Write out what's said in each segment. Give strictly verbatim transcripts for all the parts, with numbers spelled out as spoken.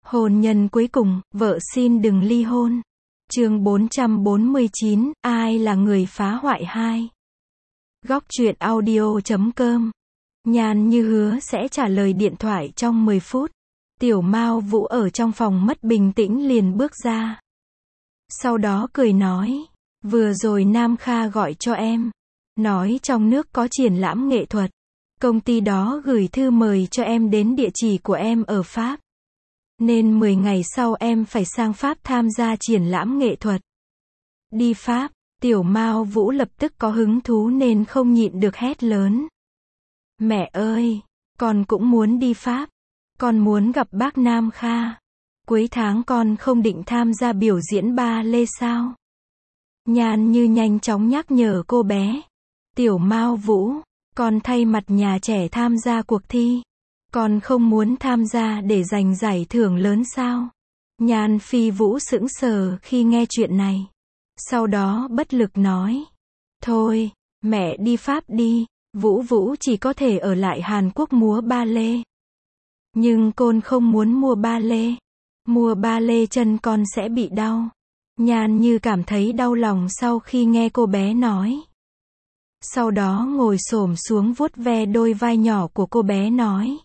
Hôn nhân cuối cùng, vợ xin đừng ly hôn. Chương bốn trăm bốn mươi chín, ai là người phá hoại hai? Góc truyện audio chấm com. Nhan như hứa sẽ trả lời điện thoại trong mười phút. Tiểu Mao Vũ ở trong phòng mất bình tĩnh liền bước ra. Sau đó cười nói, vừa rồi Nam Kha gọi cho em. Nói trong nước có triển lãm nghệ thuật. Công ty đó gửi thư mời cho em đến địa chỉ của em ở Pháp. Nên mười ngày sau em phải sang Pháp tham gia triển lãm nghệ thuật. Đi Pháp, Tiểu Mao Vũ lập tức có hứng thú nên không nhịn được hét lớn. Mẹ ơi, con cũng muốn đi Pháp. Con muốn gặp bác Nam Kha. Cuối tháng con không định tham gia biểu diễn ba lê sao? Nhan như nhanh chóng nhắc nhở cô bé. Tiểu Mao Vũ, con thay mặt nhà trẻ tham gia cuộc thi. Con không muốn tham gia để giành giải thưởng lớn sao? Nhan Phi Vũ sững sờ khi nghe chuyện này. Sau đó bất lực nói. Thôi, mẹ đi Pháp đi. Vũ Vũ chỉ có thể ở lại Hàn Quốc múa ba lê. Nhưng con không muốn mua ba lê. Mua ba lê chân con sẽ bị đau. Nhan như cảm thấy đau lòng sau khi nghe cô bé nói. Sau đó ngồi xổm xuống vuốt ve đôi vai nhỏ của cô bé nói.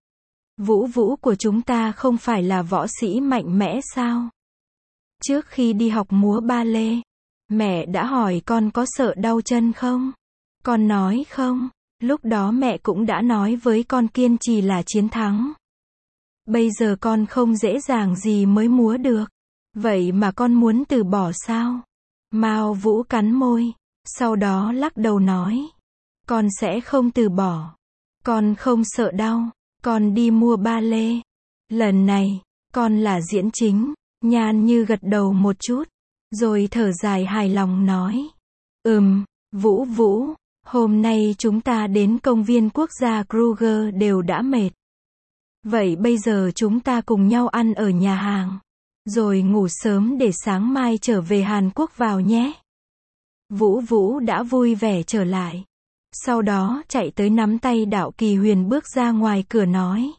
Vũ Vũ của chúng ta không phải là võ sĩ mạnh mẽ sao? Trước khi đi học múa ba lê, mẹ đã hỏi con có sợ đau chân không? Con nói không, lúc đó mẹ cũng đã nói với con kiên trì là chiến thắng. Bây giờ con không dễ dàng gì mới múa được. Vậy mà con muốn từ bỏ sao? Mao Vũ cắn môi, sau đó lắc đầu nói. Con sẽ không từ bỏ. Con không sợ đau. Con đi mua ba lê. Lần này, con là diễn chính. Nhan như gật đầu một chút. Rồi thở dài hài lòng nói. Ừm, Vũ Vũ, hôm nay chúng ta đến công viên quốc gia Kruger đều đã mệt. Vậy bây giờ chúng ta cùng nhau ăn ở nhà hàng. Rồi ngủ sớm để sáng mai trở về Hàn Quốc vào nhé. Vũ Vũ đã vui vẻ trở lại. Sau đó chạy tới nắm tay Đạo Kỳ Huyền bước ra ngoài cửa nói.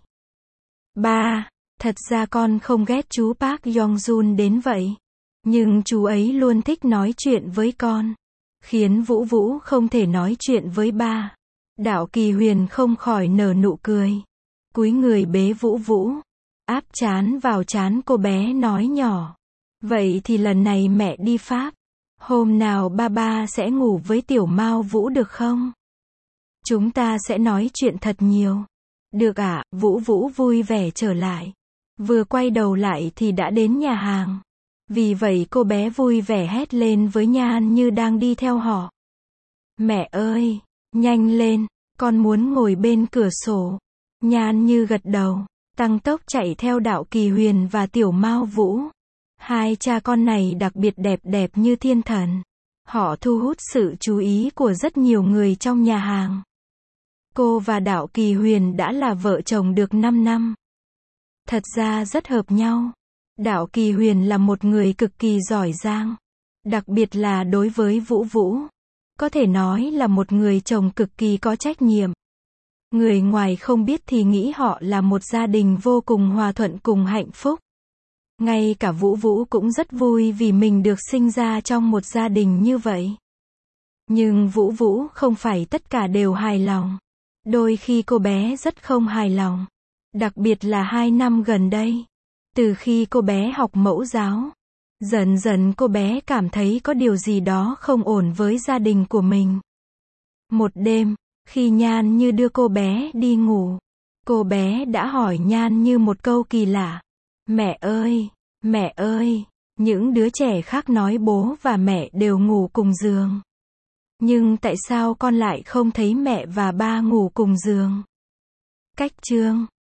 Ba, thật ra con không ghét chú Park Yong-jun đến vậy. Nhưng chú ấy luôn thích nói chuyện với con. Khiến Vũ Vũ không thể nói chuyện với ba. Đạo Kỳ Huyền không khỏi nở nụ cười. Cúi người bế Vũ Vũ. Áp trán vào trán cô bé nói nhỏ. Vậy thì lần này mẹ đi Pháp. Hôm nào ba ba sẽ ngủ với Tiểu Mao Vũ được không? Chúng ta sẽ nói chuyện thật nhiều. Được ạ, à, Vũ Vũ vui vẻ trở lại. Vừa quay đầu lại thì đã đến nhà hàng. Vì vậy cô bé vui vẻ hét lên với Nhan như đang đi theo họ. Mẹ ơi, nhanh lên, con muốn ngồi bên cửa sổ. Nhan như gật đầu, tăng tốc chạy theo Đạo Kỳ Huyền và Tiểu Mao Vũ. Hai cha con này đặc biệt đẹp đẹp như thiên thần. Họ thu hút sự chú ý của rất nhiều người trong nhà hàng. Cô và Đạo Kỳ Huyền đã là vợ chồng được năm năm. Thật ra rất hợp nhau. Đạo Kỳ Huyền là một người cực kỳ giỏi giang. Đặc biệt là đối với Vũ Vũ. Có thể nói là một người chồng cực kỳ có trách nhiệm. Người ngoài không biết thì nghĩ họ là một gia đình vô cùng hòa thuận cùng hạnh phúc. Ngay cả Vũ Vũ cũng rất vui vì mình được sinh ra trong một gia đình như vậy. Nhưng Vũ Vũ không phải tất cả đều hài lòng. Đôi khi cô bé rất không hài lòng. Đặc biệt là hai năm gần đây. Từ khi cô bé học mẫu giáo. Dần dần cô bé cảm thấy có điều gì đó không ổn với gia đình của mình. Một đêm, khi Nhan như đưa cô bé đi ngủ. Cô bé đã hỏi Nhan như một câu kỳ lạ. Mẹ ơi, mẹ ơi, những đứa trẻ khác nói bố và mẹ đều ngủ cùng giường. Nhưng tại sao con lại không thấy mẹ và ba ngủ cùng giường? Cách chương